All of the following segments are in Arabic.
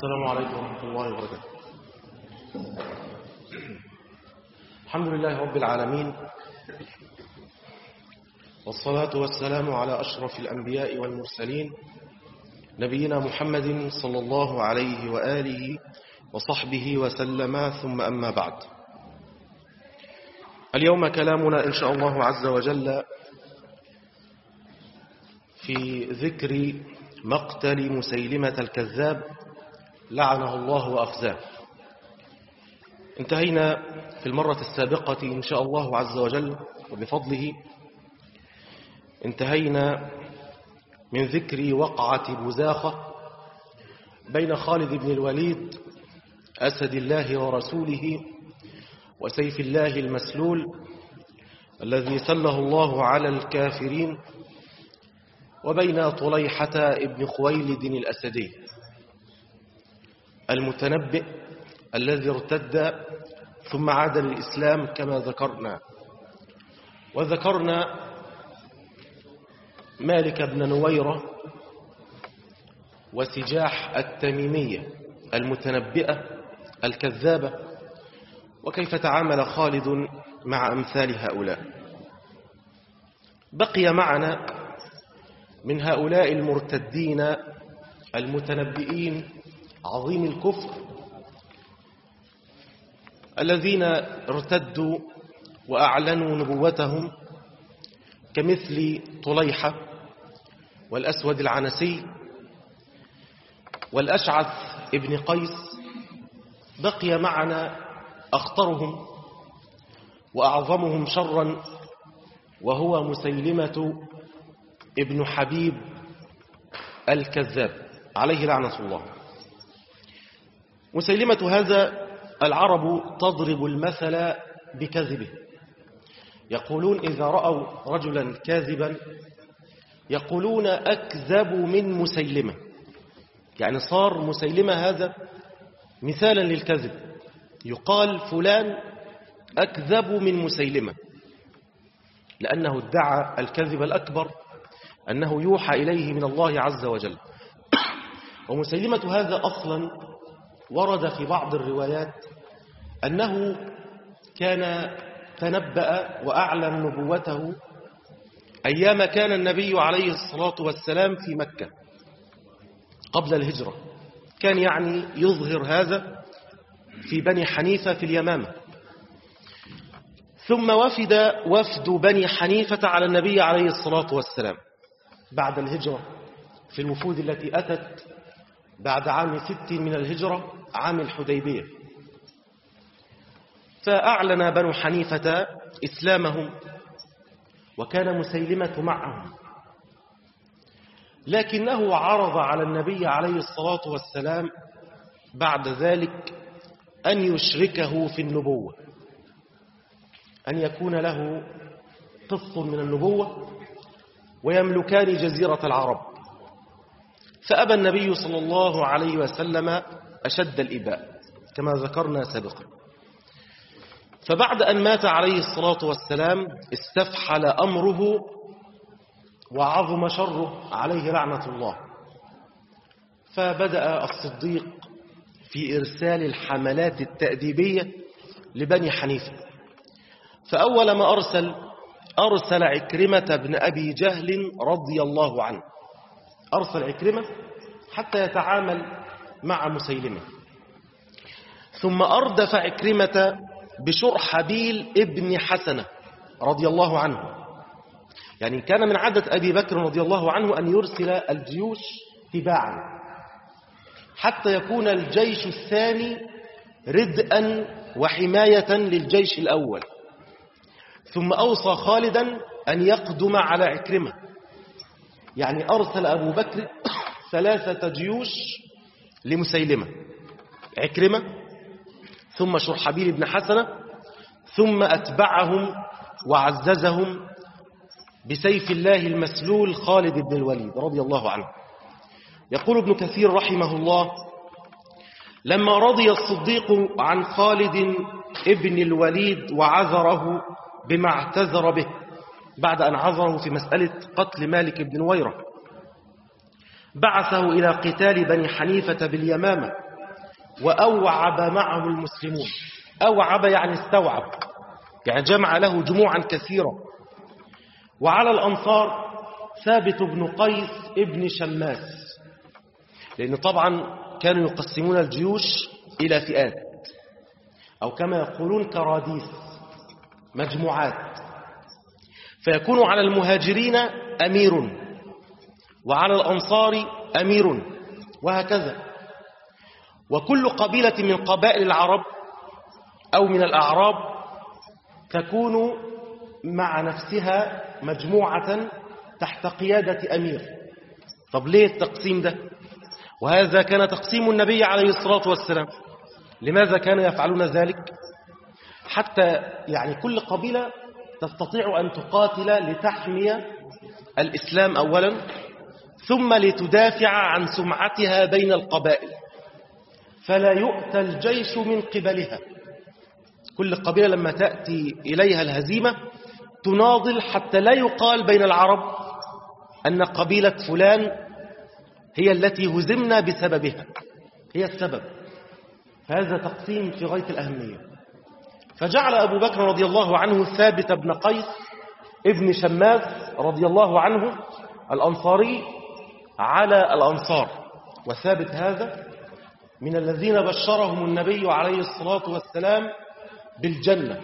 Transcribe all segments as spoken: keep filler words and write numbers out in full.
السلام عليكم ورحمة الله وبركاته. الحمد لله رب العالمين، والصلاة والسلام على أشرف الأنبياء والمرسلين نبينا محمد صلى الله عليه وآله وصحبه وسلم، ثم أما بعد. اليوم كلامنا إن شاء الله عز وجل في ذكر مقتل مسيلمة الكذاب لعنه الله وأخزاه. انتهينا في المرة السابقة إن شاء الله عز وجل وبفضله، انتهينا من ذكر وقعة بزاخة بين خالد بن الوليد أسد الله ورسوله وسيف الله المسلول الذي سله الله على الكافرين، وبين طليحة ابن خويلد الأسدي المتنبئ الذي ارتد ثم عاد للإسلام كما ذكرنا. وذكرنا مالك بن نويرة وسجاح التميمية المتنبئة الكذابة، وكيف تعامل خالد مع أمثال هؤلاء. بقي معنا من هؤلاء المرتدين المتنبئين عظيم الكفر الذين ارتدوا وأعلنوا نبوتهم، كمثل طليحة والأسود العنسي والأشعث ابن قيس. بقي معنا أخطرهم وأعظمهم شرا، وهو مسيلمة ابن حبيب الكذاب عليه لعنة الله. مسيلمة هذا العرب تضرب المثل بكذبه، يقولون إذا رأوا رجلا كاذبا يقولون أكذب من مسيلمة، يعني صار مسيلمة هذا مثالا للكذب، يقال فلان أكذب من مسيلمة، لأنه ادعى الكذب الأكبر أنه يوحى إليه من الله عز وجل. ومسيلمة هذا أصلا ورد في بعض الروايات أنه كان تنبأ وأعلن نبوته أيام كان النبي عليه الصلاة والسلام في مكة قبل الهجرة، كان يعني يظهر هذا في بني حنيفة في اليمامة. ثم وفد وفد بني حنيفة على النبي عليه الصلاة والسلام بعد الهجرة، في الوفود التي أتت بعد عام ست من الهجرة، عام الحديبية. فأعلن بنو حنيفة إسلامهم، وكان مسيلمة معهم، لكنه عرض على النبي عليه الصلاة والسلام بعد ذلك أن يشركه في النبوة، أن يكون له قسط من النبوة ويملكان جزيرة العرب. فأبى النبي صلى الله عليه وسلم أشد الإباء كما ذكرنا سابقا. فبعد أن مات عليه الصلاة والسلام استفحل أمره وعظم شره عليه لعنة الله، فبدأ الصديق في إرسال الحملات التأديبية لبني حنيفة. فأول ما أرسل أرسل عكرمة بن أبي جهل رضي الله عنه، أرسل عكرمة حتى يتعامل مع مسيلمة. ثم أردف عكرمة بشرحبيل ابن حسنة رضي الله عنه، يعني كان من عادة أبي بكر رضي الله عنه أن يرسل الجيوش تباعا حتى يكون الجيش الثاني ردءا وحماية للجيش الأول. ثم أوصى خالدا أن يقدم على عكرمة، يعني أرسل أبو بكر ثلاثة جيوش لمسيلمة، عكرمة ثم شرحبيل بن حسنة، ثم أتبعهم وعززهم بسيف الله المسلول خالد بن الوليد رضي الله عنه. يقول ابن كثير رحمه الله: لما رضي الصديق عن خالد ابن الوليد وعذره بما اعتذر به، بعد أن عذره في مسألة قتل مالك بن نويرة، بعثه إلى قتال بني حنيفة باليمامة وأوعب معه المسلمون. أوعب يعني استوعب، يعني جمع له جموعا كثيرة. وعلى الأنصار ثابت بن قيس ابن شماس، لأن طبعا كانوا يقسمون الجيوش إلى فئات، أو كما يقولون كراديس، مجموعات. فيكون على المهاجرين أمير، وعلى الأنصار أمير، وهكذا. وكل قبيلة من قبائل العرب أو من الأعراب تكون مع نفسها مجموعة تحت قيادة أمير. طب ليه التقسيم ده؟ وهذا كان تقسيم النبي عليه الصلاة والسلام. لماذا كانوا يفعلون ذلك؟ حتى يعني كل قبيلة تستطيع أن تقاتل لتحمي الإسلام أولا، ثم لتدافع عن سمعتها بين القبائل، فلا يؤتى الجيش من قبلها. كل قبيلة لما تأتي إليها الهزيمة تناضل حتى لا يقال بين العرب أن قبيلة فلان هي التي هزمنا بسببها، هي السبب. فهذا تقسيم في غاية الأهمية. فجعل أبو بكر رضي الله عنه ثابت بن قيس ابن شماس رضي الله عنه الأنصاري على الأنصار. وثابت هذا من الذين بشرهم النبي عليه الصلاة والسلام بالجنة،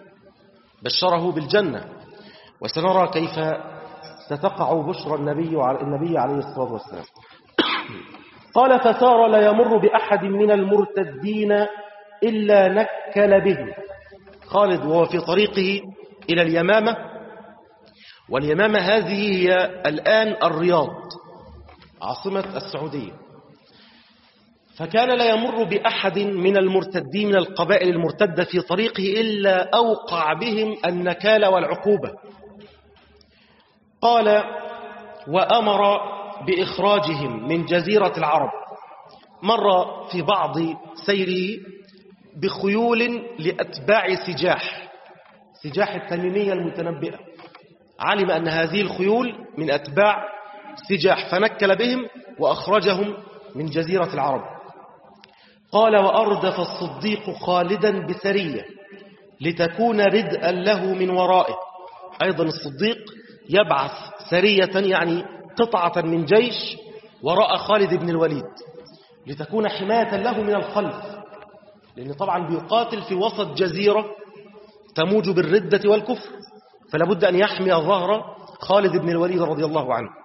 بشره بالجنة. وسنرى كيف ستقع بشرى النبي النبي عليه الصلاة والسلام. قال: فسار لا يمر بأحد من المرتدين إلا نكل به. خالد وهو في طريقه إلى اليمامة، واليمامة هذه هي الآن الرياض عاصمة السعودية. فكان لا يمر بأحد من المرتدين من القبائل المرتدة في طريقه إلا أوقع بهم النكال والعقوبة. قال: وأمر بإخراجهم من جزيرة العرب. مر في بعض سيره بخيول لأتباع سجاح سجاح التميمية المتنبئة، علم أن هذه الخيول من أتباع سجاح فنكل بهم وأخرجهم من جزيرة العرب. قال: وأردف الصديق خالدا بسرية لتكون ردءا له من ورائه. أيضا الصديق يبعث سرية، يعني قطعة من جيش وراء خالد بن الوليد لتكون حماية له من الخلف، لأن طبعا بيقاتل في وسط جزيرة تموج بالردة والكفر، فلا بد أن يحمي ظهر خالد بن الوليد رضي الله عنه.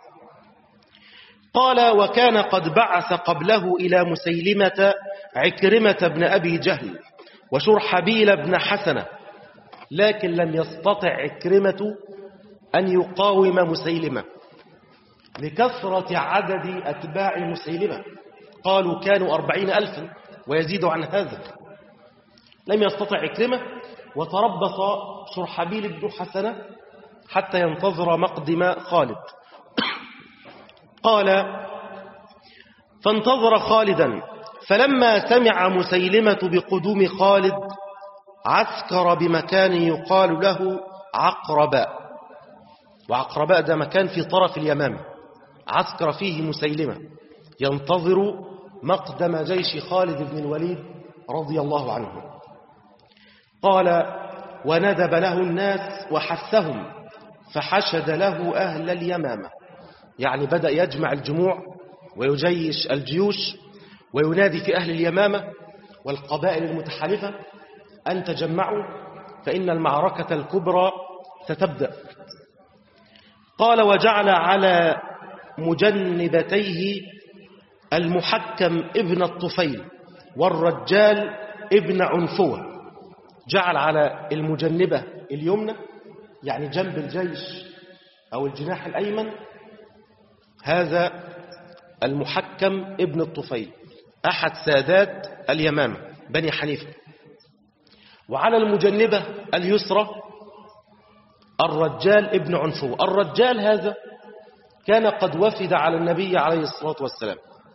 قال: وكان قد بعث قبله إلى مسيلمة عكرمة بن أبي جهل وشرحبيل بن حسنة، لكن لم يستطع عكرمة أن يقاوم مسيلمة لكثرة عدد أتباع مسيلمة. قالوا كانوا أربعين ألفا ويزيد عن هذا. لم يستطع عكرمة، وتربص شرحبيل بن حسنة حتى ينتظر مقدم خالد. قال: فانتظر خالدا، فلما سمع مسيلمة بقدوم خالد عسكر بمكان يقال له عقرباء. وعقرباء ده مكان في طرف اليمامة، عسكر فيه مسيلمة ينتظر مقدم جيش خالد بن الوليد رضي الله عنه. قال: وندب له الناس وحثهم فحشد له أهل اليمامة، يعني بدأ يجمع الجموع ويجيش الجيوش وينادي في أهل اليمامة والقبائل المتحالفة أن تجمعوا فإن المعركة الكبرى ستبدأ. قال: وجعل على مجنبتيه المحكم ابن الطفيل والرجال ابن عنفوة. جعل على المجنبة اليمنى يعني جنب الجيش أو الجناح الأيمن هذا المحكم ابن الطفيل أحد سادات اليمامة بني حنيفة، وعلى المجنبة اليسرى الرجال ابن عنفوة. الرجال هذا كان قد وفد على النبي عليه الصلاة والسلام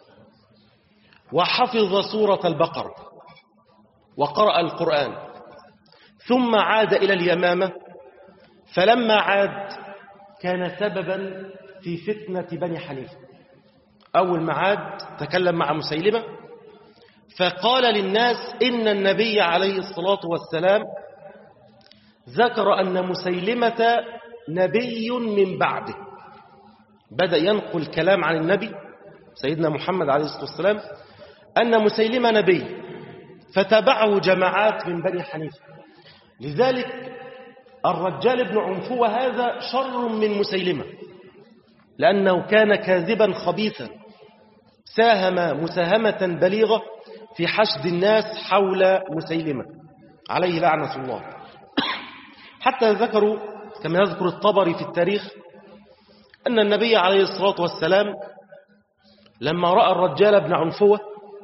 وحفظ سورة البقرة وقرأ القرآن، ثم عاد إلى اليمامة. فلما عاد كان سببا في فتنة بني حنيفة. أول ما عاد تكلم مع مسيلمة فقال للناس إن النبي عليه الصلاة والسلام ذكر أن مسيلمة نبي من بعده. بدأ ينقل كلام عن النبي سيدنا محمد عليه الصلاة والسلام أن مسيلمة نبي، فتبعه جماعات من بني حنيفة. لذلك الرجال بن عنفوة هذا شر من مسيلمة، لأنه كان كاذبا خبيثا، ساهم مساهمة بليغة في حشد الناس حول مسيلمة عليه لعنة الله. حتى ذكروا كما يذكر الطبري في التاريخ أن النبي عليه الصلاة والسلام لما رأى الرجال بن عنفوة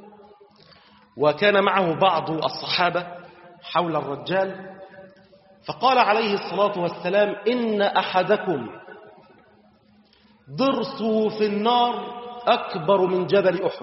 وكان معه بعض الصحابة حول الرجال، فقال عليه الصلاة والسلام إن أحدكم ضرسه في النار أكبر من جبل أحد.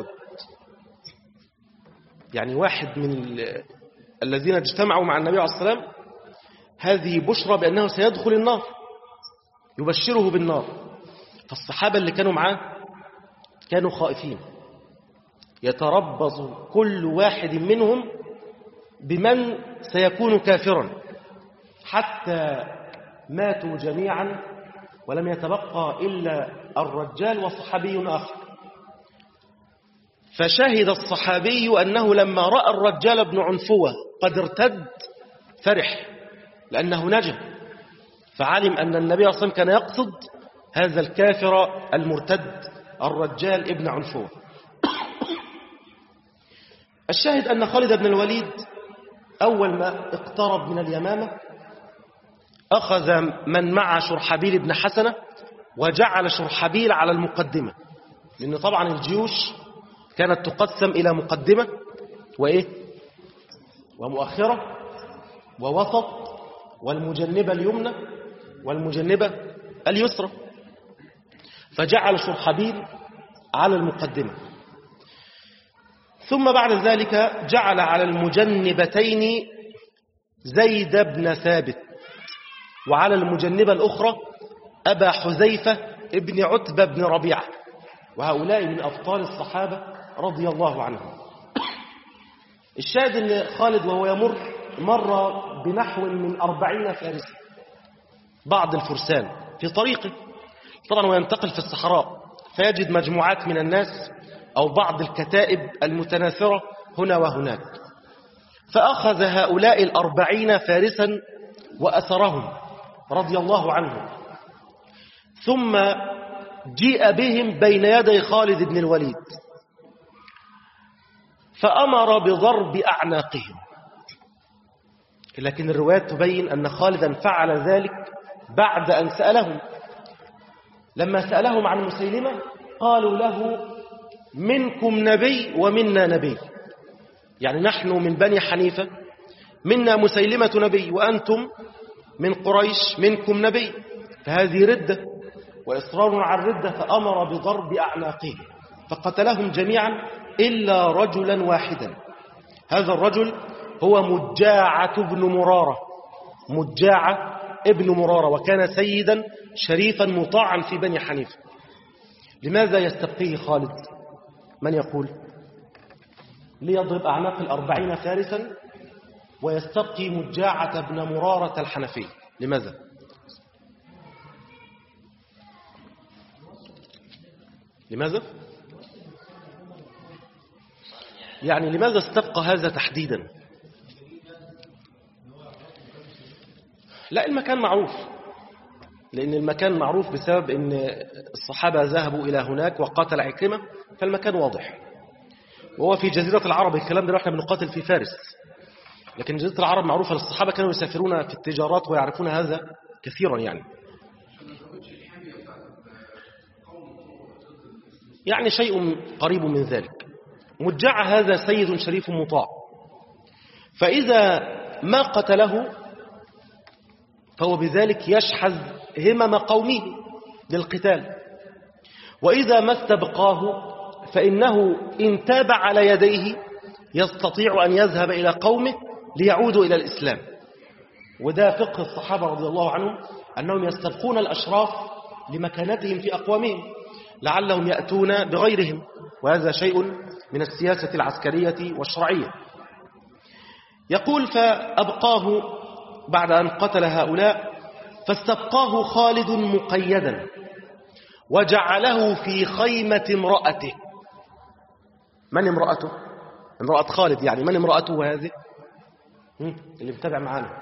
يعني واحد من الذين اجتمعوا مع النبي عليه الصلاة والسلام هذه بشرى بأنه سيدخل النار، يبشره بالنار. فالصحابة اللي كانوا معاه كانوا خائفين، يتربص كل واحد منهم بمن سيكون كافرا، حتى ماتوا جميعا ولم يتبقى إلا الرجال وصحابي آخر. فشهد الصحابي أنه لما رأى الرجال بن عنفوة قد ارتد فرح لأنه نجا، فعلم أن النبي صلى الله عليه وسلم كان يقصد هذا الكافر المرتد الرجال ابن عنفوة. الشاهد أن خالد بن الوليد أول ما اقترب من اليمامة أخذ من مع شرحبيل بن حسنة وجعل شرحبيل على المقدمة، لأن طبعا الجيوش كانت تقسم إلى مقدمة وإيه ومؤخرة ووسط والمجنبة اليمنى والمجنبة اليسرى، فجعل شرحبيل على المقدمة. ثم بعد ذلك جعل على المجنبتين زيد بن ثابت، وعلى المجنبة الأخرى أبا حذيفة ابن عتبة بن ربيعة، وهؤلاء من أبطال الصحابة رضي الله عنهم. الشاهد أن خالد وهو يمر مر بنحو من أربعين فارسا، بعض الفرسان في طريقه، طبعا وينتقل في الصحراء فيجد مجموعات من الناس أو بعض الكتائب المتناثرة هنا وهناك، فأخذ هؤلاء الأربعين فارسا وأسرهم رضي الله عنهم، ثم جيء بهم بين يدي خالد بن الوليد فأمر بضرب أعناقهم. لكن الروايات تبين أن خالدا فعل ذلك بعد أن سألهم. لما سألهم عن مسيلمة قالوا له منكم نبي ومنا نبي، يعني نحن من بني حنيفة منا مسيلمة نبي وأنتم من قريش منكم نبي، فهذه ردة وإصرار على الردة، فأمر بضرب أعناقهم فقتلهم جميعا إلا رجلا واحدا. هذا الرجل هو مجاعة بن مرارة، مجاعة ابن مرارة، وكان سيدا شريفا مطاعا في بني حنيفة. لماذا يستبقيه خالد؟ من يقول؟ ليضرب أعناق الأربعين فارسا ويستبقي مجاعة بن مرارة الحنفي. لماذا؟ لماذا؟ يعني لماذا استبقى هذا تحديدا؟ لا، المكان معروف، لأن المكان معروف بسبب أن الصحابة ذهبوا إلى هناك وقاتل عكرمة، فالمكان واضح. وهو في جزيرة العرب، الكلام ده احنا بنقاتل في فارس، لكن جزيرة العرب معروفة للصحابة، كانوا يسافرون في التجارات ويعرفون هذا كثيرا. يعني يعني شيء قريب من ذلك. مجاع هذا سيد شريف مطاع، فإذا ما قتله فهو بذلك يشحذ همم قومه للقتال، وإذا ما استبقاه فإنه إن تاب على يديه يستطيع أن يذهب إلى قومه ليعودوا إلى الإسلام. وده فقه الصحابة رضي الله عنهم، أنهم يستبقون الأشراف لمكانتهم في أقوامهم لعلهم يأتون بغيرهم، وهذا شيء من السياسة العسكرية والشرعية. يقول فأبقاه بعد أن قتل هؤلاء، فاستبقاه خالد مقيدا وجعله في خيمة امرأته. من امرأته؟ امرأة خالد، يعني من امرأته هذه؟ اللي متابع معانا.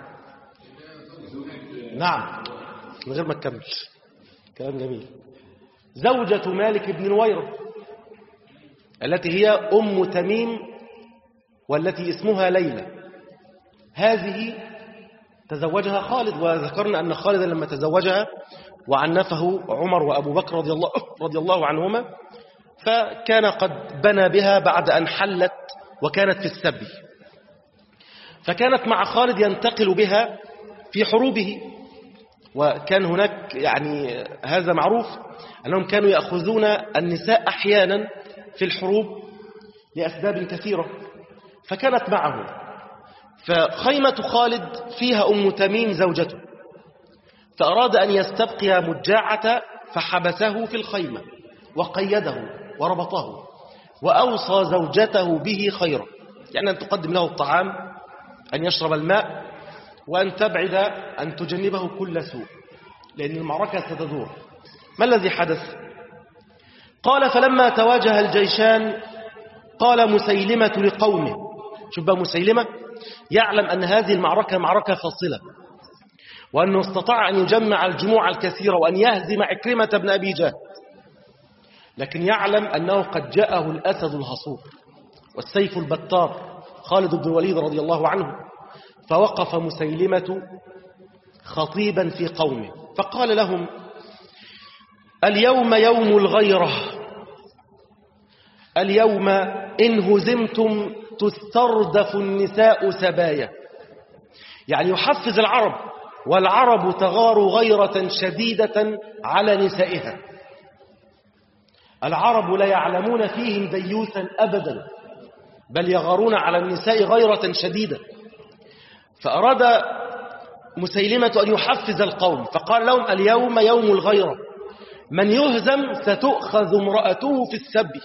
نعم، من غير ما تكمل، كلام جميل. زوجة مالك بن نويرة التي هي أم تميم والتي اسمها ليلى، هذه تزوجها خالد، وذكرنا أن خالد لما تزوجها وعنفه عمر وأبو بكر رضي الله, رضي الله عنهما، فكان قد بنى بها بعد أن حلت وكانت في السبي، فكانت مع خالد ينتقل بها في حروبه. وكان هناك يعني هذا معروف أنهم كانوا يأخذون النساء أحيانا في الحروب لأسباب كثيرة، فكانت معه. فخيمة خالد فيها أم تميم زوجته، فأراد أن يستبقي مجاعة فحبسه في الخيمة وقيده وربطه، وأوصى زوجته به خيرا، يعني أن تقدم له الطعام، أن يشرب الماء، وأن تبعد أن تجنبه كل سوء، لأن المعركة ستدور. ما الذي حدث؟ قال فلما تواجه الجيشان قال مسيلمة لقومه، شوف بقى مسيلمة يعلم أن هذه المعركة معركة فاصلة، وأنه استطاع أن يجمع الجموع الكثيرة وأن يهزم عكرمة بن أبي جهل، لكن يعلم أنه قد جاءه الأسد الهصور والسيف البتار خالد بن الوليد رضي الله عنه. فوقف مسيلمة خطيبا في قومه فقال لهم اليوم يوم الغيرة، اليوم إن هزمتم تستردف النساء سبايا، يعني يحفز العرب، والعرب تغار غيرة شديدة على نسائها. العرب لا يعلمون فيهم ديوثا أبدا، بل يغارون على النساء غيرة شديدة. فأراد مسيلمة أن يحفز القوم فقال لهم اليوم يوم الغيرة، من يهزم ستؤخذ امرأته في السبي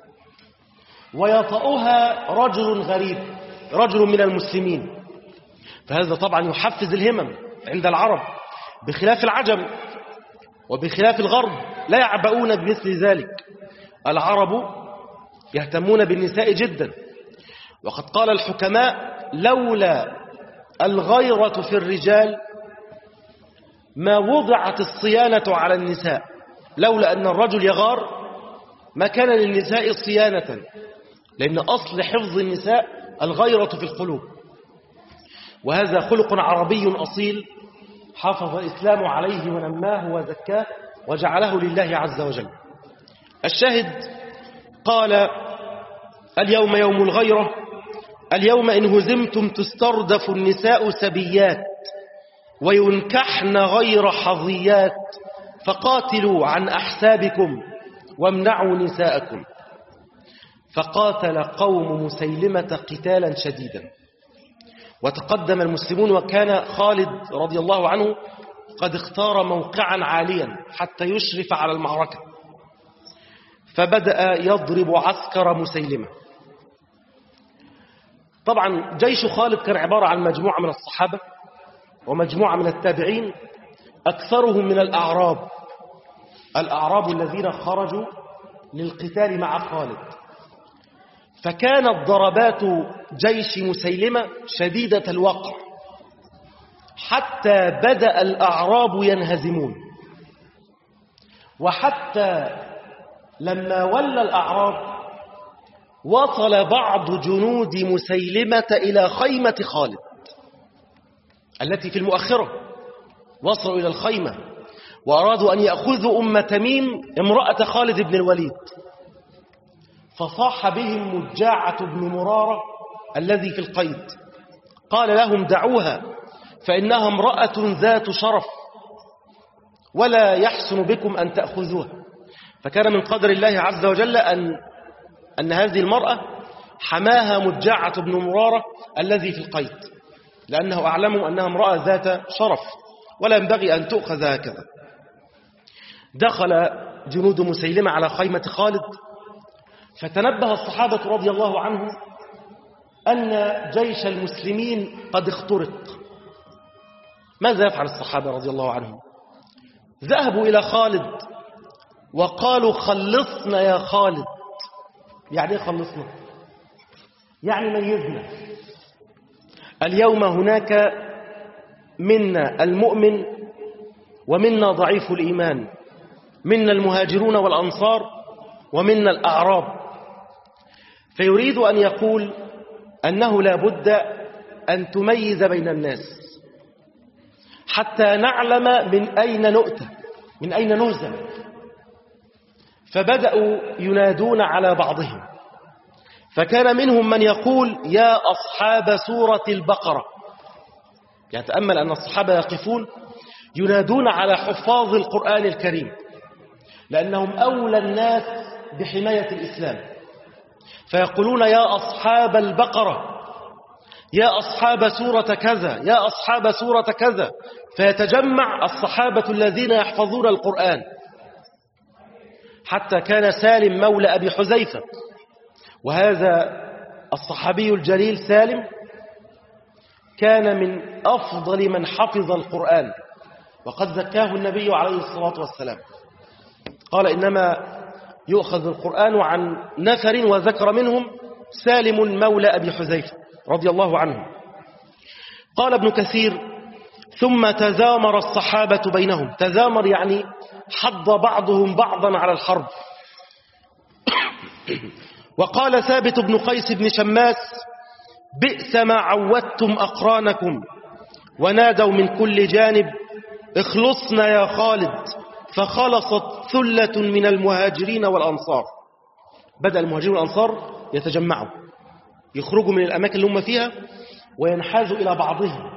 ويطأها رجل غريب، رجل من المسلمين. فهذا طبعا يحفز الهمم عند العرب، بخلاف العجم وبخلاف الغرب لا يعبؤون بمثل ذلك. العرب يهتمون بالنساء جدا، وقد قال الحكماء لولا الغيرة في الرجال ما وضعت الصيانة على النساء، لولا أن الرجل يغار ما كان للنساء صيانة، لأن أصل حفظ النساء الغيرة في القلوب، وهذا خلق عربي أصيل حافظ الإسلام عليه ونماه وزكاه وجعله لله عز وجل. الشاهد قال اليوم يوم الغيرة، اليوم إن هزمتم تستردف النساء سبيات وينكحن غير حظيات، فقاتلوا عن أحسابكم وامنعوا نساءكم. فقاتل قوم مسيلمة قتالا شديدا، وتقدم المسلمون، وكان خالد رضي الله عنه قد اختار موقعا عاليا حتى يشرف على المعركة، فبدأ يضرب عسكر مسيلمة. طبعا جيش خالد كان عبارة عن مجموعة من الصحابة ومجموعة من التابعين، أكثرهم من الأعراب، الأعراب الذين خرجوا للقتال مع خالد. فكانت ضربات جيش مسيلمة شديدة الوقع حتى بدأ الأعراب ينهزمون، وحتى لما ولى الأعراب وصل بعض جنود مسيلمة إلى خيمة خالد التي في المؤخرة، وصلوا إلى الخيمة وأرادوا أن يأخذوا أم تميم امرأة خالد بن الوليد، فصاح بهم مجاعة بن مرارة الذي في القيد، قال لهم دعوها فإنها امرأة ذات شرف ولا يحسن بكم أن تأخذوها. فكان من قدر الله عز وجل أن, أن هذه المرأة حماها مجاعة بن مرارة الذي في القيد، لأنه أعلم أنها امرأة ذات شرف ولا ينبغي أن تؤخذ هكذا. دخل جنود مسيلمة على خيمة خالد فتنبه الصحابة رضي الله عنهم أن جيش المسلمين قد اخترق. ماذا يفعل الصحابة رضي الله عنهم؟ ذهبوا إلى خالد وقالوا خلصنا يا خالد. يعني ايه خلصنا؟ يعني ميزنا. اليوم هناك منا المؤمن ومنا ضعيف الإيمان، منا المهاجرون والأنصار ومنا الأعراب. فيريد أن يقول أنه لا بد أن تميز بين الناس حتى نعلم من أين نؤتى، من أين نهزم. فبدأوا ينادون على بعضهم، فكان منهم من يقول يا أصحاب سورة البقرة. يتأمل أن الصحابة يقفون ينادون على حفاظ القرآن الكريم لأنهم أولى الناس بحماية الإسلام، فيقولون يا أصحاب البقرة، يا أصحاب سورة كذا، يا أصحاب سورة كذا، فيتجمع الصحابة الذين يحفظون القرآن. حتى كان سالم مولى أبي حذيفة، وهذا الصحابي الجليل سالم كان من أفضل من حفظ القرآن، وقد زكاه النبي عليه الصلاة والسلام. قال إنما يؤخذ القرآن عن نفر، وذكر منهم سالم مولى أبي حذيفة رضي الله عنه. قال ابن كثير ثم تزامر الصحابة بينهم. تزامر يعني حض بعضهم بعضا على الحرب. وقال ثابت بن قيس بن شماس بئس ما عودتم أقرانكم، ونادوا من كل جانب اخلصنا يا خالد، فخلصت ثلة من المهاجرين والأنصار. بدأ المهاجرين والأنصار يتجمعوا، يخرجوا من الأماكن اللي هم فيها وينحازوا إلى بعضهم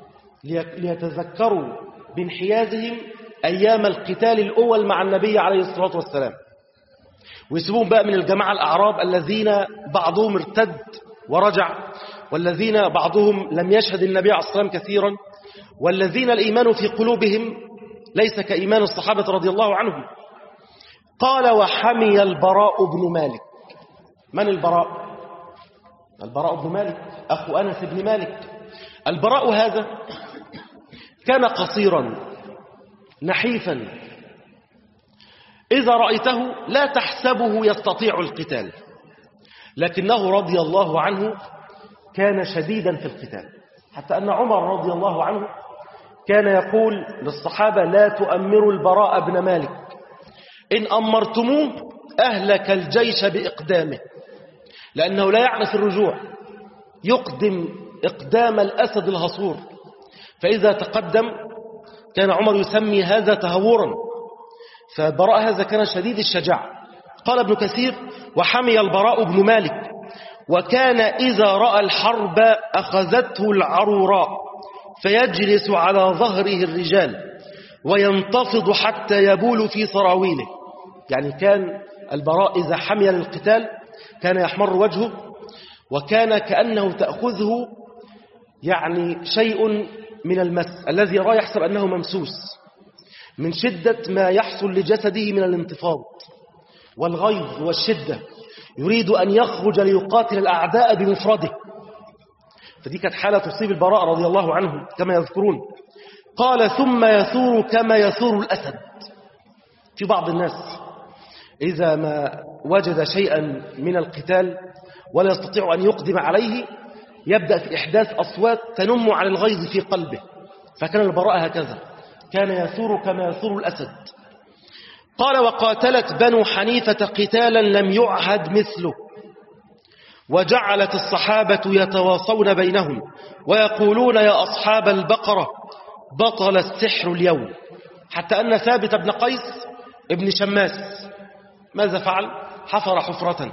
ليتذكروا بانحيازهم أيام القتال الأول مع النبي عليه الصلاة والسلام، ويسيبون بقى من الجماعة الأعراب الذين بعضهم ارتد ورجع، والذين بعضهم لم يشهد النبي عليه الصلاة والسلام كثيرا، والذين الإيمان في قلوبهم ليس كإيمان الصحابة رضي الله عنهم. قال وحمي البراء بن مالك. من البراء؟ البراء بن مالك أخو أنس بن مالك. البراء هذا كان قصيرا نحيفا، إذا رأيته لا تحسبه يستطيع القتال، لكنه رضي الله عنه كان شديدا في القتال، حتى أن عمر رضي الله عنه كان يقول للصحابة لا تؤمروا البراء بن مالك، إن أمرتموه أهلك الجيش بإقدامه، لأنه لا يعرف الرجوع، يقدم إقدام الأسد الهصور، فإذا تقدم كان عمر يسمي هذا تهورا. فبراء هذا كان شديد الشجاعة. قال ابن كثير وحمي البراء بن مالك، وكان إذا رأى الحرب أخذته العروراء فيجلس على ظهره الرجال وينتفض حتى يبول في سراويله. يعني كان البراء إذا حمي للقتال كان يحمر وجهه، وكان كأنه تأخذه يعني شيء من المس، الذي يراه يحسب أنه ممسوس من شدة ما يحصل لجسده من الانتفاض والغيظ والشدة، يريد أن يخرج ليقاتل الأعداء بمفرده. فدي كانت حالة تصيب البراء رضي الله عنه كما يذكرون. قال ثم يثور كما يثور الأسد. في بعض الناس إذا ما وجد شيئا من القتال ولا يستطيع أن يقدم عليه يبدأ في إحداث أصوات تنم على الغيظ في قلبه، فكان البراء هكذا، كان يثور كما يثور الأسد. قال وقاتلت بنو حنيفة قتالا لم يعهد مثله، وجعلت الصحابة يتواصون بينهم ويقولون يا أصحاب البقرة بطل السحر اليوم. حتى أن ثابت بن قيس ابن شماس ماذا فعل؟ حفر حفرة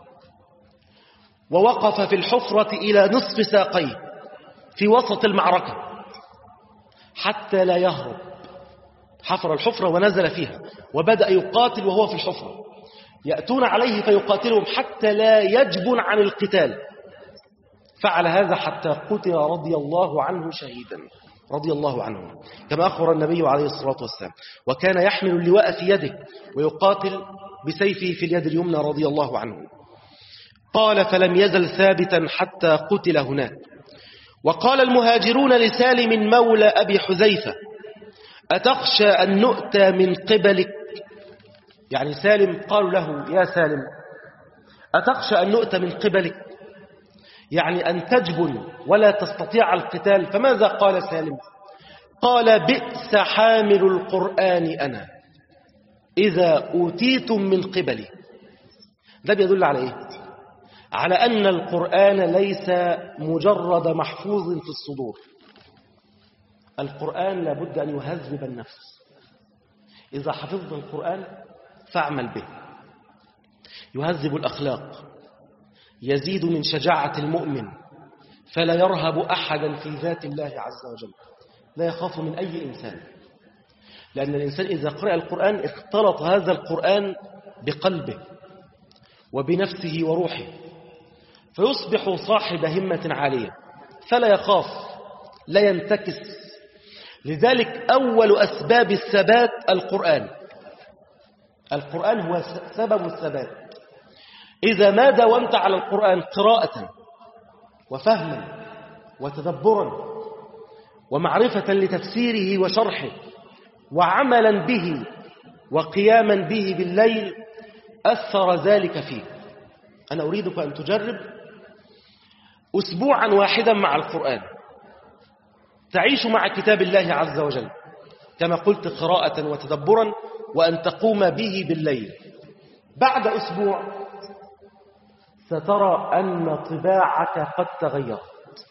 ووقف في الحفرة إلى نصف ساقيه في وسط المعركة حتى لا يهرب. حفر الحفرة ونزل فيها وبدأ يقاتل وهو في الحفرة، يأتون عليه فيقاتلهم حتى لا يجبن عن القتال. فعل هذا حتى قتل رضي الله عنه شهيدا رضي الله عنه، كما أخبر النبي عليه الصلاة والسلام. وكان يحمل اللواء في يده ويقاتل بسيفه في اليد اليمنى رضي الله عنه. قال فلم يزل ثابتا حتى قتل هناك. وقال المهاجرون لسالم مولى أبي حذيفة أتخشى أن نؤتى من قبلك؟ يعني سالم قالوا له يا سالم أتخشى أن نؤتى من قبلك، يعني أن تجبن ولا تستطيع القتال. فماذا قال سالم؟ قال بئس حامل القرآن أنا إذا أوتيتم من قبلي. ده بيدل على إيه؟ على أن القرآن ليس مجرد محفوظ في الصدور. القرآن لابد أن يهذب النفس. إذا حفظت القرآن فاعمل به. يهذب الأخلاق، يزيد من شجاعة المؤمن، فلا يرهب أحدا في ذات الله عز وجل، لا يخاف من أي إنسان، لأن الإنسان إذا قرأ القرآن اختلط هذا القرآن بقلبه وبنفسه وروحه، فيصبح صاحب همة عالية، فلا يخاف، لا ينتكس. لذلك أول أسباب الثبات القرآن. القرآن هو سبب الثبات. إذا ما داومت على القرآن قراءة وفهما وتدبرا ومعرفة لتفسيره وشرحه وعملا به وقياما به بالليل أثر ذلك فيك. أنا أريدك أن تجرب أسبوعا واحدا مع القرآن، تعيش مع كتاب الله عز وجل كما قلت قراءة وتدبرا، وأن تقوم به بالليل. بعد أسبوع سترى أن طباعك قد تغيرت،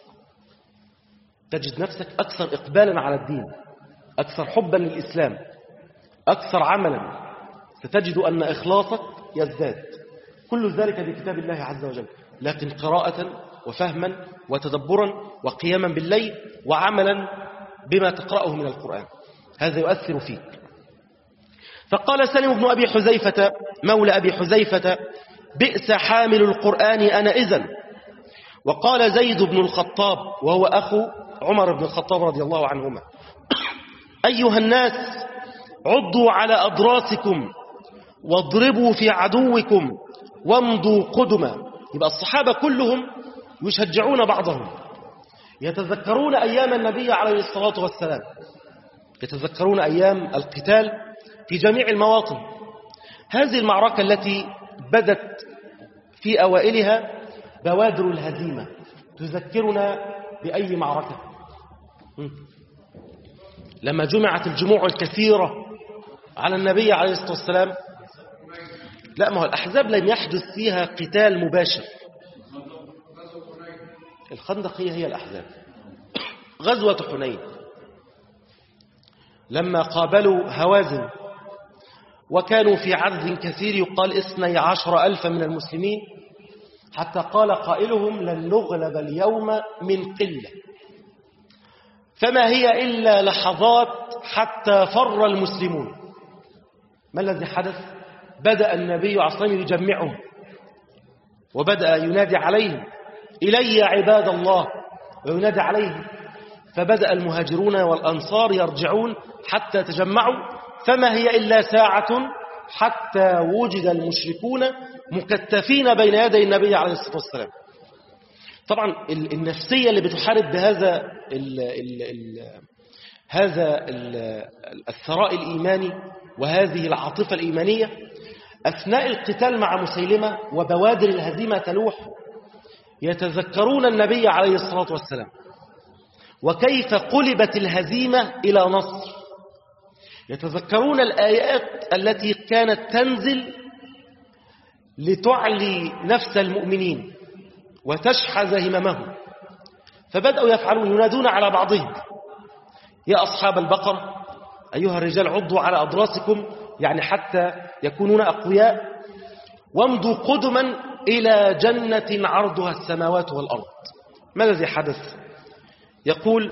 تجد نفسك أكثر إقبالا على الدين، أكثر حبا للإسلام، أكثر عملا، ستجد أن إخلاصك يزداد. كل ذلك بكتاب الله عز وجل، لكن قراءة وفهما وتدبرا وقياما بالليل وعملا بما تقرأه من القرآن، هذا يؤثر فيك. فقال سالم بن أبي حذيفة مولى أبي حذيفة بئس حامل القرآن أنا إذن. وقال زيد بن الخطاب وهو أخو عمر بن الخطاب رضي الله عنهما أيها الناس عضوا على أضراسكم واضربوا في عدوكم وامضوا قدما. يبقى الصحابة كلهم يشجعون بعضهم، يتذكرون أيام النبي عليه الصلاة والسلام، يتذكرون أيام القتال في جميع المواطن. هذه المعركة التي بدت في أوائلها بوادر الهزيمة تذكرنا بأي معركة؟ لما جمعت الجموع الكثيرة على النبي عليه الصلاة والسلام، لا، ما هو الأحزاب لم يحدث فيها قتال مباشر. الخندق هي هي الأحزاب. غزوة حنين لما قابلوا هوازن وكانوا في عدد كثير، يقال اثني عشر ألفا من المسلمين، حتى قال قائلهم لن نغلب اليوم من قلة. فما هي إلا لحظات حتى فر المسلمون. ما الذي حدث؟ بدأ النبي عليه الصلاة والسلام يجمعهم وبدأ ينادي عليهم إلي عباد الله، وينادي عليهم، فبدأ المهاجرون والأنصار يرجعون حتى تجمعوا. فما هي إلا ساعة حتى وجد المشركون مكتفين بين يدي النبي عليه الصلاة والسلام. طبعا النفسية اللي بتحارب بهذا ال ال ال هذا ال الثراء الإيماني وهذه العاطفة الإيمانية أثناء القتال مع مسيلمة وبوادر الهزيمة تلوح، يتذكرون النبي عليه الصلاة والسلام وكيف قلبت الهزيمة إلى نصر، يتذكرون الآيات التي كانت تنزل لتعلي نفس المؤمنين وتشحذ هممهم، فبدأوا يفعلون، ينادون على بعضهم يا أصحاب البقرة أيها الرجال عضوا على أضراسكم، يعني حتى يكونون أقوياء، وامضوا قدما إلى جنة عرضها السماوات والأرض. ما الذي حدث؟ يقول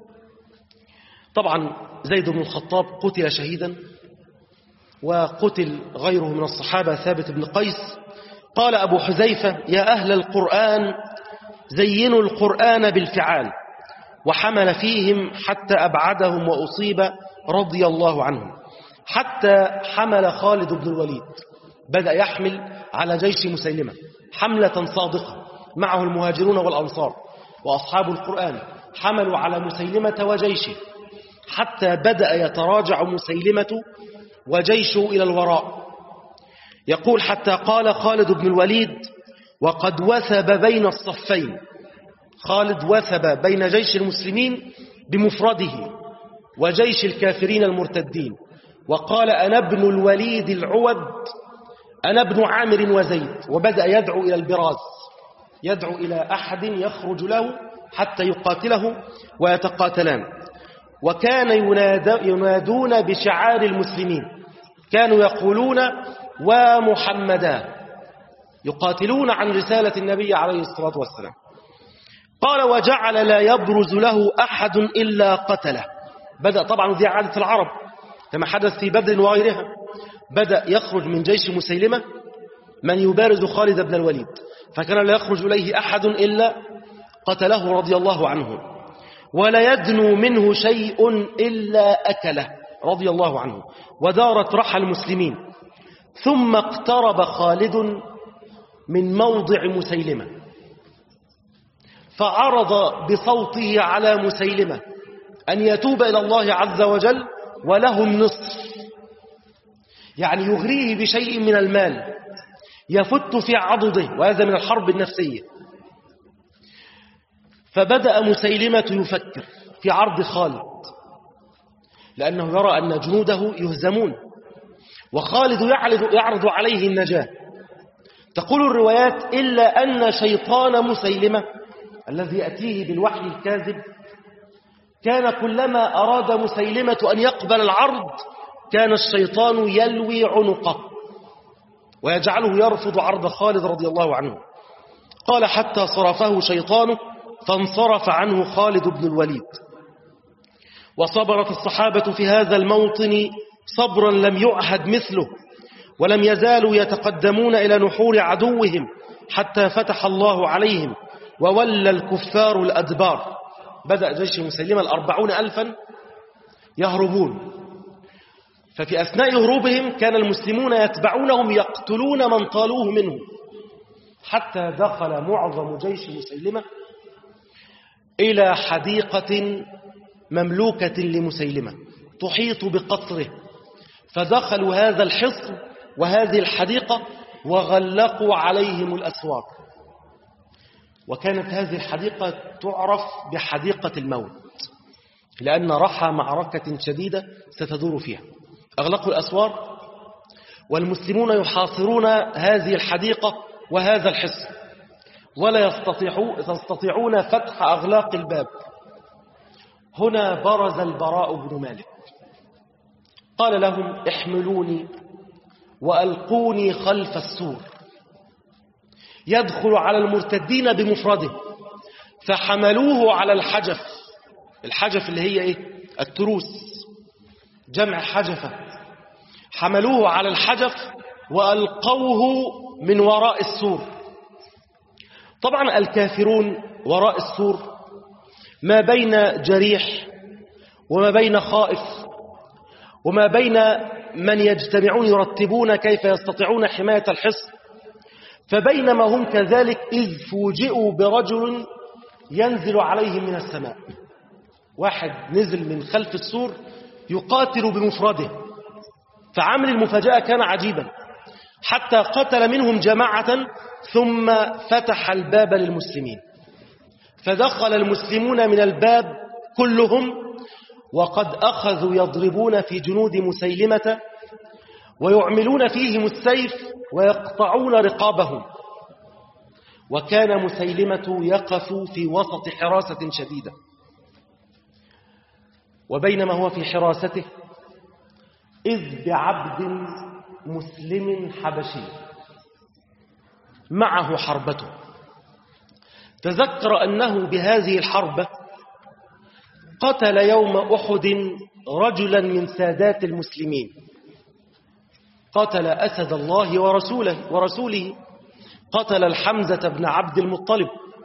طبعا زيد بن الخطاب قتل شهيدا، وقتل غيره من الصحابة ثابت بن قيس. قال أبو حذيفة يا أهل القرآن زينوا القرآن بالفعال، وحمل فيهم حتى أبعدهم وأصيب رضي الله عنهم، حتى حمل خالد بن الوليد بدأ يحمل على جيش مسيلمة حملة صادقة، معه المهاجرون والأنصار وأصحاب القرآن، حملوا على مسيلمة وجيشه حتى بدأ يتراجع مسيلمة وجيشه إلى الوراء. يقول حتى قال خالد بن الوليد: وقد وثب بين الصفين. خالد وثب بين جيش المسلمين بمفرده وجيش الكافرين المرتدين، وقال: أنا ابن الوليد العود، أنا ابن عامر وزيد. وبدأ يدعو إلى البراز، يدعو إلى أحد يخرج له حتى يقاتله ويتقاتلان. وكان ينادون بشعار المسلمين، كانوا يقولون: ومحمدا، يقاتلون عن رسالة النبي عليه الصلاة والسلام. قال: وجعل لا يبرز له أحد إلا قتله. بدأ طبعا دي عادة العرب كما حدث في بدر وغيرها، بدأ يخرج من جيش مسيلمة من يبارز خالد بن الوليد، فكان لا يخرج إليه أحد إلا قتله رضي الله عنه، ولا يدنو منه شيء إلا أكله رضي الله عنه. ودارت رحى المسلمين، ثم اقترب خالد من موضع مسيلمة فعرض بصوته على مسيلمة أن يتوب إلى الله عز وجل وله النصف، يعني يغريه بشيء من المال يفت في عضده، وهذا من الحرب النفسية. فبدأ مسيلمة يفكر في عرض خالد، لأنه يرى أن جنوده يهزمون وخالد يعرض عليه النجاة. تقول الروايات: إلا أن شيطان مسيلمة الذي يأتيه بالوحي الكاذب كان كلما أراد مسيلمة أن يقبل العرض كان الشيطان يلوي عنقه ويجعله يرفض عرض خالد رضي الله عنه. قال: حتى صرفه شيطانه فانصرف عنه خالد بن الوليد. وصبرت الصحابة في هذا الموطن صبرا لم يعهد مثله، ولم يزالوا يتقدمون إلى نحور عدوهم حتى فتح الله عليهم وولى الكفار الأدبار. بدأ جيش مسيلمة الأربعون ألفا يهربون، ففي أثناء هروبهم كان المسلمون يتبعونهم يقتلون من طالوه منهم، حتى دخل معظم جيش مسيلمة إلى حديقة مملوكة لمسيلمة تحيط بقصره، فدخلوا هذا الحصن وهذه الحديقة وغلقوا عليهم الأسوار. وكانت هذه الحديقة تعرف بحديقة الموت، لأن رحى معركة شديدة ستدور فيها. أغلقوا الأسوار والمسلمون يحاصرون هذه الحديقة وهذا الحصن، ولا يستطيعون فتح أغلاق الباب. هنا برز البراء بن مالك، قال لهم: احملوني وألقوني خلف السور. يدخل على المرتدين بمفرده، فحملوه على الحجف. الحجف اللي هي إيه؟ التروس، جمع حجفة. حملوه على الحجف وألقوه من وراء السور. طبعا الكافرون وراء السور ما بين جريح وما بين خائف وما بين من يجتمعون يرتبون كيف يستطيعون حماية الحصن. فبينما هم كذلك إذ فوجئوا برجل ينزل عليهم من السماء، واحد نزل من خلف السور يقاتل بمفرده. فعامل المفاجأة كان عجيبا، حتى قتل منهم جماعة ثم فتح الباب للمسلمين، فدخل المسلمون من الباب كلهم، وقد أخذوا يضربون في جنود مسيلمة ويعملون فيهم السيف ويقطعون رقابهم. وكان مسيلمة يقف في وسط حراسة شديدة، وبينما هو في حراسته إذ بعبد مسلم حبشي معه حربته. تذكر أنه بهذه الحربة قتل يوم أحد رجلا من سادات المسلمين، قتل أسد الله ورسوله, ورسوله قتل الحمزة بن عبد المطلب،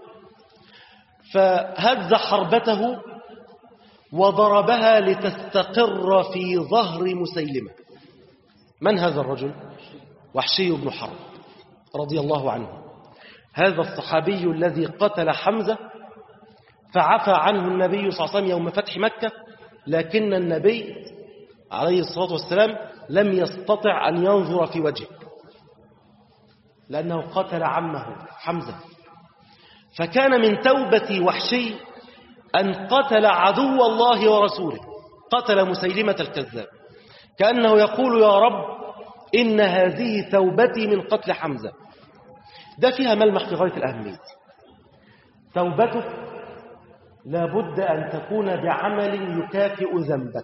فهز حربته وضربها لتستقر في ظهر مسيلمة. من هذا الرجل؟ وحشي بن حرب رضي الله عنه، هذا الصحابي الذي قتل حمزة فعفى عنه النبي صلى الله عليه وسلم يوم فتح مكة، لكن النبي عليه الصلاة والسلام لم يستطع أن ينظر في وجهه لأنه قتل عمه حمزة. فكان من توبة وحشي أن قتل عدو الله ورسوله، قتل مسيلمة الكذاب، كأنه يقول يا رب إن هذه توبتي من قتل حمزة. ده فيها ملمح في غاية الأهمية. توبتك لابد أن تكون بعمل يكافئ ذنبك،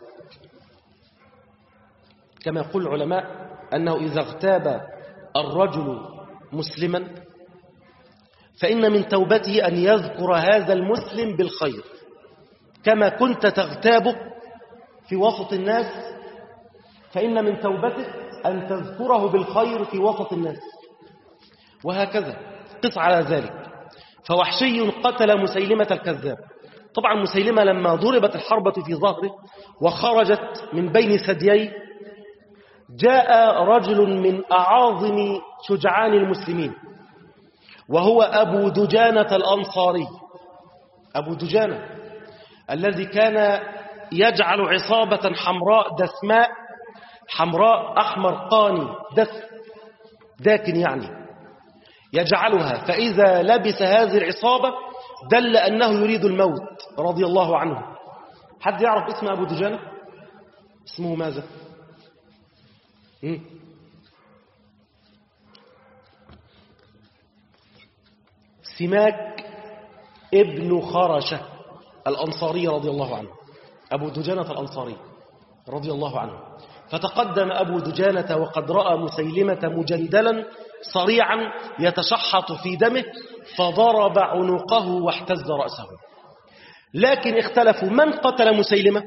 كما يقول العلماء أنه إذا اغتاب الرجل مسلما فإن من توبته أن يذكر هذا المسلم بالخير، كما كنت تغتابه في وسط الناس فإن من توبتك أن تذكره بالخير في وسط الناس، وهكذا قس على ذلك. فوحشي قتل مسيلمة الكذاب. طبعا مسيلمة لما ضربت الحربة في ظهره وخرجت من بين ثدييه جاء رجل من أعاظم شجعان المسلمين وهو أبو دجانة الأنصاري، أبو دجانة الذي كان يجعل عصابة حمراء دسماء، حمراء أحمر قاني دس داكن يعني، يجعلها فإذا لبس هذه العصابة دل أنه يريد الموت رضي الله عنه. حد يعرف اسم أبو دجانة؟ اسمه ماذا؟ سماك ابن خرشة الأنصاري رضي الله عنه، أبو دجانة الأنصاري رضي الله عنه. فتقدم أبو دجانة وقد رأى مسيلمة مجندلا صريعا يتشحط في دمه فضرب عنقه واحتز رأسه. لكن اختلفوا من قتل مسيلمة،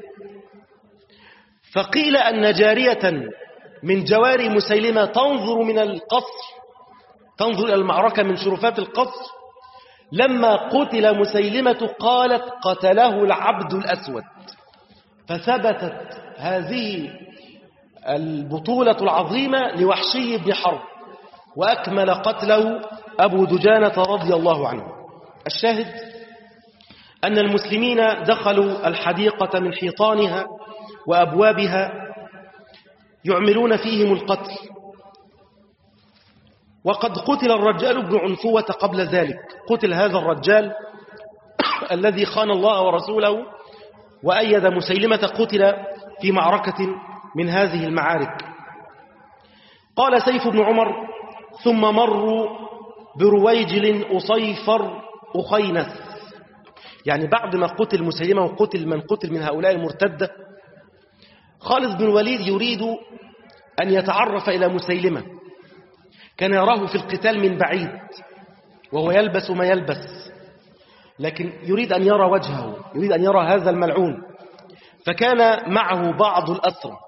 فقيل أن جارية من جواري مسيلمة تنظر من القصر، تنظر إلى المعركة من شرفات القصر، لما قتل مسيلمة قالت قتله العبد الأسود. فثبتت هذه البطولة العظيمة لوحشي بن حرب وأكمل قتله أبو دجانة رضي الله عنه. الشاهد أن المسلمين دخلوا الحديقة من حيطانها وأبوابها يعملون فيهم القتل، وقد قتل الرجال بن عنفوة قبل ذلك. قتل هذا الرجال الذي خان الله ورسوله وأيد مسيلمة، قتل في معركة من هذه المعارك. قال سيف بن عمر ثم مروا برويجل أصيفر أخينس، يعني بعد ما قتل مسيلمة وقتل من قتل من هؤلاء المرتدة، خالد بن الوليد يريد أن يتعرف إلى مسيلمة، كان يراه في القتال من بعيد وهو يلبس ما يلبس، لكن يريد أن يرى وجهه، يريد أن يرى هذا الملعون. فكان معه بعض الأسرى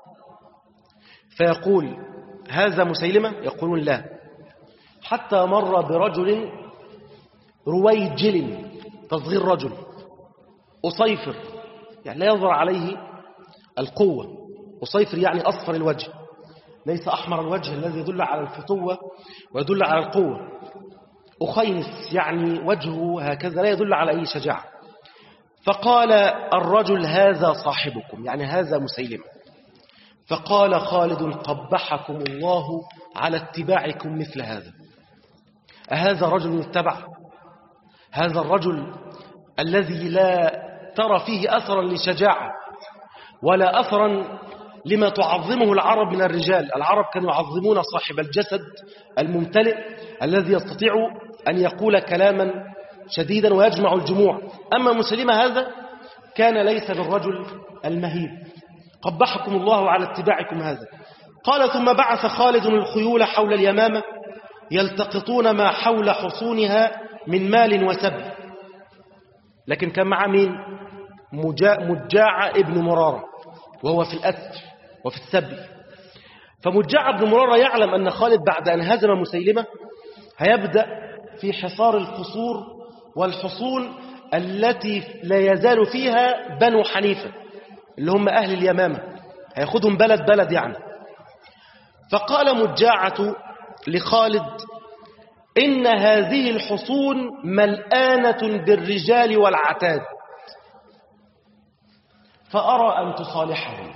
فيقول هذا مسيلمة؟ يقولون لا، حتى مر برجل رويجل تصغير رجل، أصيفر يعني لا يظهر عليه القوة، أصيفر يعني أصفر الوجه، ليس أحمر الوجه الذي يدل على الفتوة ويدل على القوة. أخينس يعني وجهه هكذا لا يدل على أي شجاعة. فقال الرجل هذا صاحبكم، يعني هذا مسيلمة. فقال خالد قبحكم الله على اتباعكم مثل هذا. أهذا رجل اتبع؟ هذا الرجل الذي لا ترى فيه أثرا لشجاعة ولا أثرا لما تعظمه العرب من الرجال. العرب كانوا يعظمون صاحب الجسد الممتلئ الذي يستطيع أن يقول كلاما شديدا ويجمع الجموع. أما مسيلمة هذا كان ليس بالرجل المهيب. قبحكم الله على اتباعكم هذا. قال ثم بعث خالد الخيول حول اليمامة يلتقطون ما حول حصونها من مال وسبي، لكن كان مع مين؟ مجاع ابن مرارة وهو في الأسر وفي السبي. فمجاع ابن مرارة يعلم أن خالد بعد أن هزم مسيلمة هيبدأ في حصار القصور والحصون التي لا يزال فيها بنو حنيفة اللي هم أهل اليمامة، هياخدهم بلد بلد يعني. فقال مجاعة لخالد إن هذه الحصون ملآنة بالرجال والعتاد، فأرى أن تصالحهم.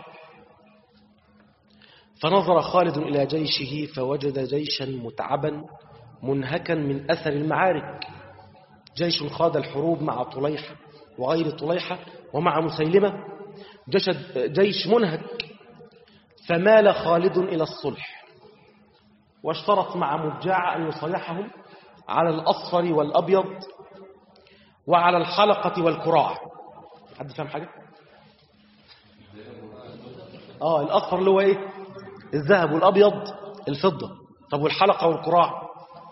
فنظر خالد إلى جيشه فوجد جيشا متعبا منهكا من أثر المعارك، جيش خاض الحروب مع طليحة وغير طليحة ومع مسيلمة، جيش منهك. فمال خالد إلى الصلح، واشترط مع مجاعة أن يصالحهم على الأصفر والأبيض وعلى الحلقة والكراع. حد فهم حاجة؟ آه الأصفر اللي هو إيه؟ الذهب، والأبيض الفضة. طب والحلقة والكراع؟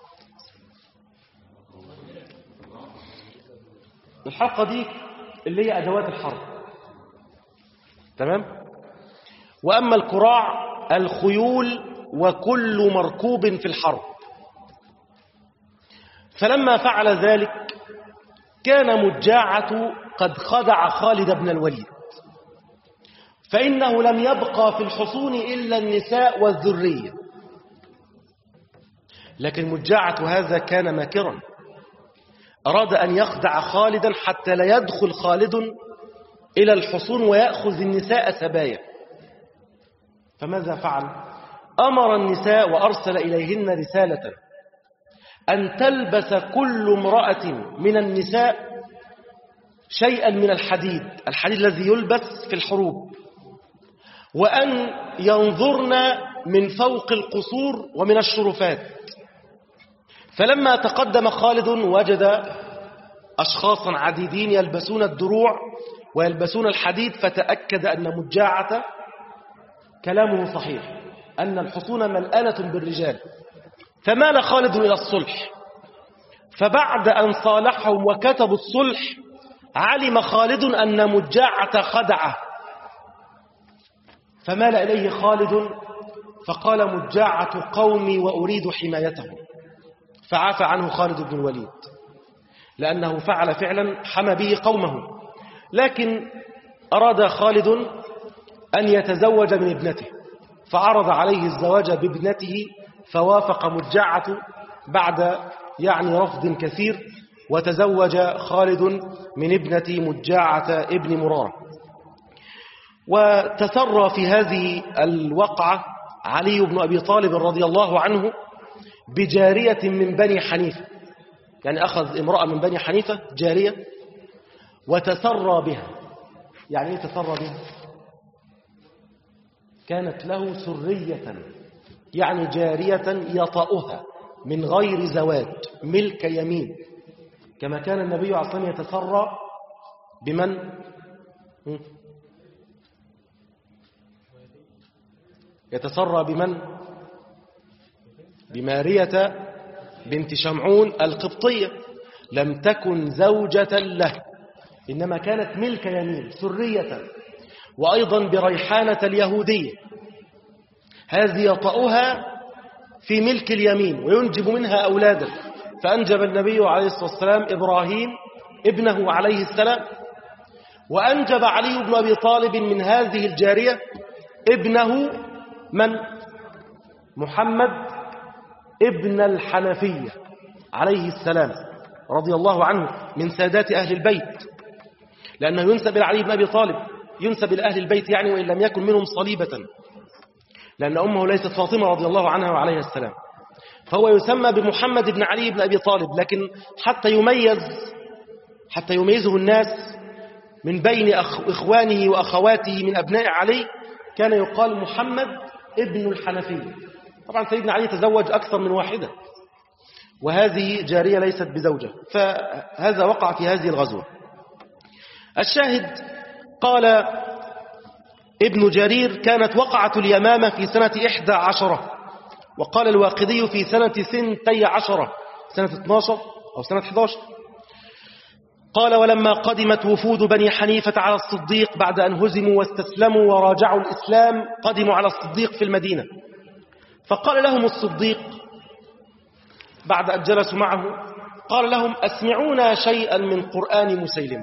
الحلقة دي اللي هي أدوات الحرب، تمام؟ وأما الكراع الخيول وكل مركوب في الحرب. فلما فعل ذلك كان مجاعة قد خدع خالد بن الوليد، فإنه لم يبقى في الحصون إلا النساء والذرية. لكن مجاعة هذا كان ماكرا، أراد أن يخدع خالدا حتى لا يدخل خالد إلى الحصون ويأخذ النساء سبايا. فماذا فعل؟ أمر النساء وأرسل إليهن رسالة أن تلبس كل امرأة من النساء شيئا من الحديد، الحديد الذي يلبس في الحروب، وأن ينظرن من فوق القصور ومن الشرفات. فلما تقدم خالد وجد أشخاصا عديدين يلبسون الدروع ويلبسون الحديد، فتأكد أن مجاعة كلامه صحيح، أن الحصون ملآنة بالرجال. فمال خالد إلى الصلح، فبعد أن صالحهم وكتبوا الصلح علم خالد أن مجاعة خدعه، فمال إليه خالد فقال: مجاعة قومي وأريد حمايتهم. فعفى عنه خالد بن الوليد لأنه فعل فعلا حمى به قومه. لكن أراد خالد أن يتزوج من ابنته، فعرض عليه الزواج بابنته، فوافق مجاعة بعد يعني رفض كثير، وتزوج خالد من ابنة مجاعة ابن مرارة. وتسرى في هذه الوقعة علي بن أبي طالب رضي الله عنه بجارية من بني حنيفة، يعني أخذ امرأة من بني حنيفة جارية وتسرى بها. يعني ايه تسرى بها؟ كانت له سرية، يعني جارية يطأها من غير زواج، ملك يمين، كما كان النبي عليه الصلاة والسلام يتسرى بمن؟ يتسرى بمن؟ بمارية بنت شمعون القبطية، لم تكن زوجة له، إنما كانت ملك يمين سرية. وأيضا بريحانة اليهودية، هذه يطأها في ملك اليمين وينجب منها أولادا، فأنجب النبي عليه الصلاة والسلام إبراهيم ابنه عليه السلام، وأنجب علي بن أبي طالب من هذه الجارية ابنه من؟ محمد ابن الحنفية عليه السلام رضي الله عنه، من سادات أهل البيت، لأنه ينسب إلى علي بن أبي طالب، ينسب إلى أهل البيت يعني، وإن لم يكن منهم صليبة، لأن أمه ليست فاطمة رضي الله عنها وعليها السلام. فهو يسمى بمحمد بن علي بن أبي طالب، لكن حتى يميز حتى يميزه الناس من بين إخوانه وأخواته من أبناء علي، كان يقال محمد ابن الحنفية. طبعا سيدنا علي تزوج أكثر من واحدة، وهذه جارية ليست بزوجة، فهذا وقع في هذه الغزوة. الشاهد قال ابن جرير: كانت وقعة اليمامة في سنة إحدى عشرة، وقال الواقدي في سنة سنتي عشرة، سنة اثناشر أو سنة إحدى عشر. قال: ولما قدمت وفود بني حنيفة على الصديق بعد أن هزموا واستسلموا وراجعوا الإسلام، قدموا على الصديق في المدينة، فقال لهم الصديق بعد أن جلسوا معه، قال لهم: أسمعونا شيئا من قرآن مسيلمة.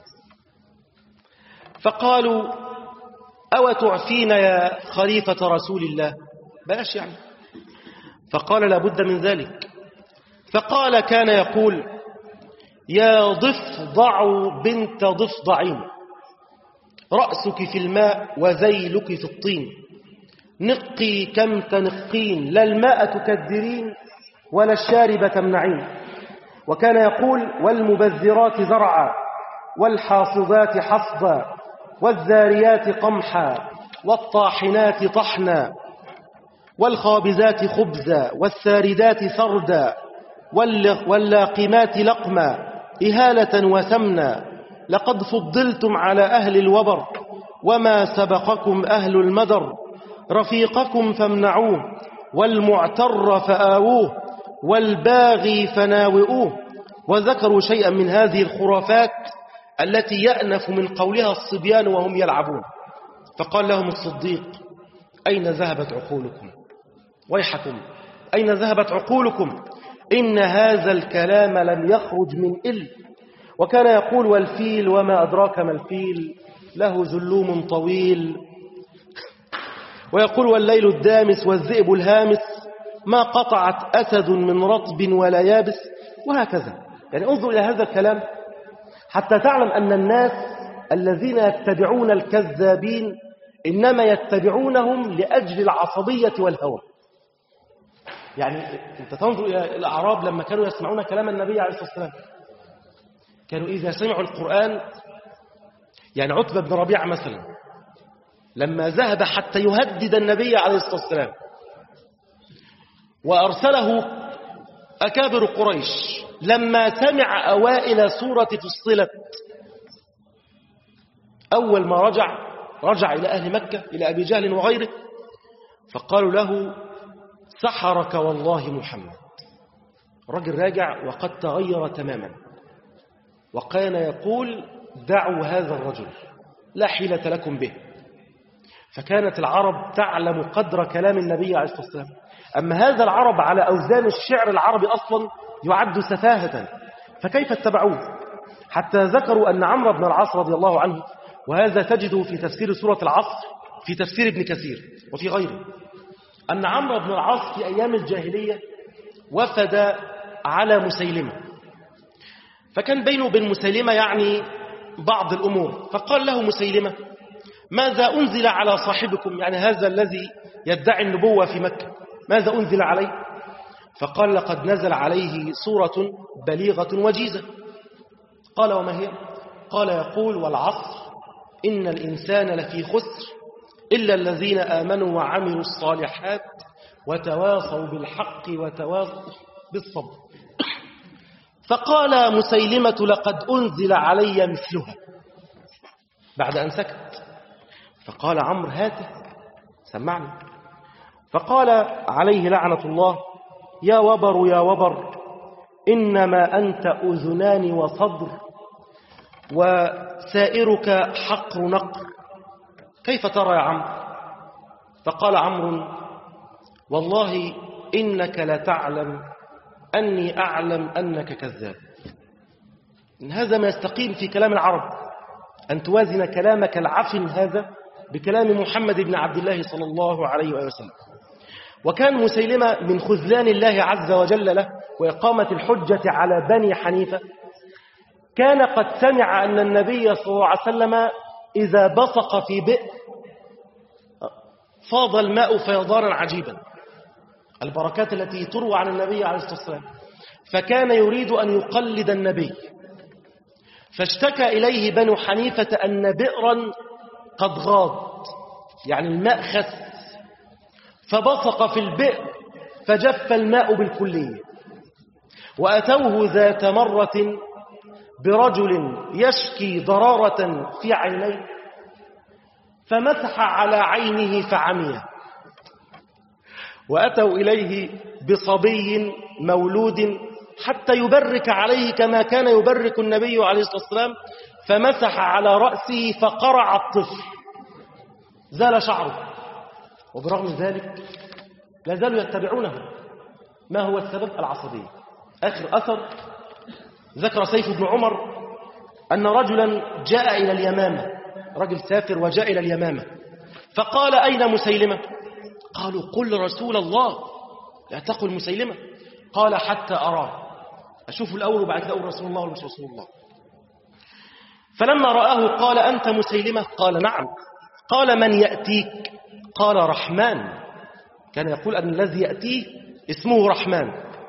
فقالوا: أو تعفين يا خليفة رسول الله؟ بلاش يعني. فقال لا بد من ذلك. فقال كان يقول يا ضفدع بنت ضفدعين رأسك في الماء وذيلك في الطين نقي كم تنقين لا الماء تكدرين ولا الشارب تمنعين. وكان يقول والمبذرات زرعا والحاصدات حصدا والذاريات قمحا والطاحنات طحنا والخابزات خبزا والساردات سردا واللاقمات لقما إهالة وسمنا لقد فضلتم على أهل الوبر وما سبقكم أهل المدر رفيقكم فامنعوه والمعتر فآووه والباغي فناوئوه. وذكروا شيئا من هذه الخرافات التي يأنف من قولها الصبيان وهم يلعبون. فقال لهم الصديق أين ذهبت عقولكم؟ ويحكم أين ذهبت عقولكم؟ إن هذا الكلام لم يخرج من إل. وكان يقول والفيل وما أدراك ما الفيل له زلوم طويل. ويقول والليل الدامس والذئب الهامس ما قطعت أسد من رطب ولا يابس. وهكذا. يعني انظر إلى هذا الكلام حتى تعلم أن الناس الذين يتبعون الكذابين إنما يتبعونهم لأجل العصبية والهوى. يعني أنت تنظر إلى الأعراب لما كانوا يسمعون كلام النبي عليه الصلاة والسلام كانوا إذا سمعوا القرآن، يعني عتبة بن ربيعة مثلا لما ذهب حتى يهدد النبي عليه الصلاة والسلام وأرسله أكابر قريش، لما سمع أوائل سورة فصلت أول ما رجع رجع إلى أهل مكة إلى أبي جهل وغيره فقالوا له سحرك والله محمد. رجل راجع وقد تغير تماما وكان يقول دعوا هذا الرجل لا حيلة لكم به. فكانت العرب تعلم قدر كلام النبي عليه الصلاة والسلام. أما هذا العرب على أوزان الشعر العربي أصلا يعد سفاهة، فكيف اتبعوه؟ حتى ذكروا أن عمرو بن العاص رضي الله عنه، وهذا تجده في تفسير سورة العصر في تفسير ابن كثير وفي غيره، أن عمرو بن العاص في أيام الجاهلية وفد على مسيلمة، فكان بينه وبين مسيلمة يعني بعض الأمور. فقال له مسيلمة ماذا أنزل على صاحبكم، يعني هذا الذي يدعي النبوة في مكة ماذا أنزل عليه؟ فقال لقد نزل عليه سورة بليغة وجيزة. قال وما هي؟ قال يقول والعصر إن الإنسان لفي خسر إلا الذين آمنوا وعملوا الصالحات وتواصوا بالحق وتواصوا بالصبر. فقال مسيلمة لقد أنزل علي مثلها بعد أن سكت. فقال عمرو هاته سمعني. فقال عليه لعنة الله يا وبر يا وبر إنما أنت أذنان وصدر وسائرك حقر نقر، كيف ترى يا عمرو؟ فقال عمرو والله إنك لتعلم أني أعلم أنك كذاب. إن هذا ما يستقيم في كلام العرب، أن توازن كلامك العفن هذا بكلام محمد بن عبد الله صلى الله عليه وسلم. وكان مسيلمة من خذلان الله عز وجل له وإقامة الحجة على بني حنيفة، كان قد سمع أن النبي صلى الله عليه وسلم إذا بصق في بئر فاض الماء فيضانا عجيبا، البركات التي تروى عن النبي عليه الصلاة والسلام. فكان يريد أن يقلد النبي، فاشتكى إليه بنو حنيفة أن بئرا قد غاض، يعني الماء خس، فبصق في البئر فجف الماء بالكلية. وأتوه ذات مرة برجل يشكي ضرارة في عينيه فمسح على عينه فعمي. وأتوا إليه بصبي مولود حتى يبرك عليه كما كان يبرك النبي عليه الصلاة والسلام، فمسح على رأسه فقرع الطفل زال شعره. وبرغم ذلك لا زالوا يتبعونه. ما هو السبب؟ العصبية. آخر أثر ذكر سيف بن عمر أن رجلا جاء إلى اليمامة، رجل سافر وجاء إلى اليمامة، فقال أين مسيلمة؟ قالوا قل رسول الله اعتقوا المسيلمة. قال حتى أراه، أشوف الأول وبعد كده أقول رسول الله ولا مش رسول الله. فلما رآه قال أنت مسيلمة؟ قال نعم. قال من يأتيك؟ قال رحمن. كان يقول أن الذي يأتيه اسمه رحمن.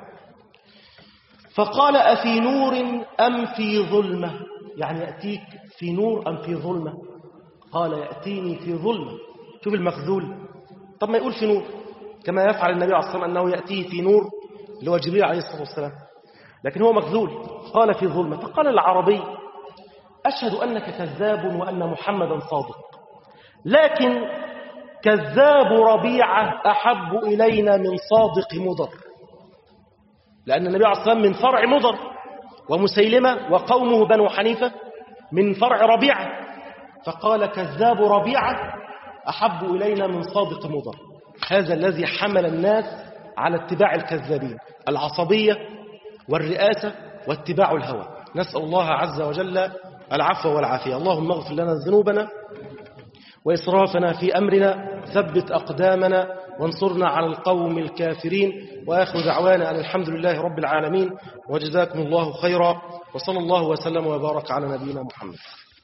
فقال أفي نور أم في ظلمة؟ يعني يأتيك في نور أم في ظلمة؟ قال يأتيني في ظلمة. شوف المخذول، طب ما يقول في نور كما يفعل النبي عليه الصلاة والسلام أنه يأتيه في نور اللي هو جبريل عليه الصلاة والسلام، لكن هو مخذول. قال في ظلمة. فقال العربي أشهد أنك كذاب وأن محمدا صادق، لكن كذاب ربيعة أحب إلينا من صادق مضر، لأن النبي عليه الصلاة والسلام من فرع مضر، ومسيلمة وقومه بنو حنيفة من فرع ربيعة. فقال كذاب ربيعة أحب إلينا من صادق مضر. هذا الذي حمل الناس على اتباع الكذابين، العصبية والرئاسة واتباع الهوى. نسأل الله عز وجل العفو والعافية. اللهم اغفر لنا ذنوبنا وإسرافنا في أمرنا، ثبت أقدامنا وانصرنا على القوم الكافرين. وآخر دعوانا أن الحمد لله رب العالمين، وجزاكم الله خيرا، وصلى الله وسلم وبارك على نبينا محمد.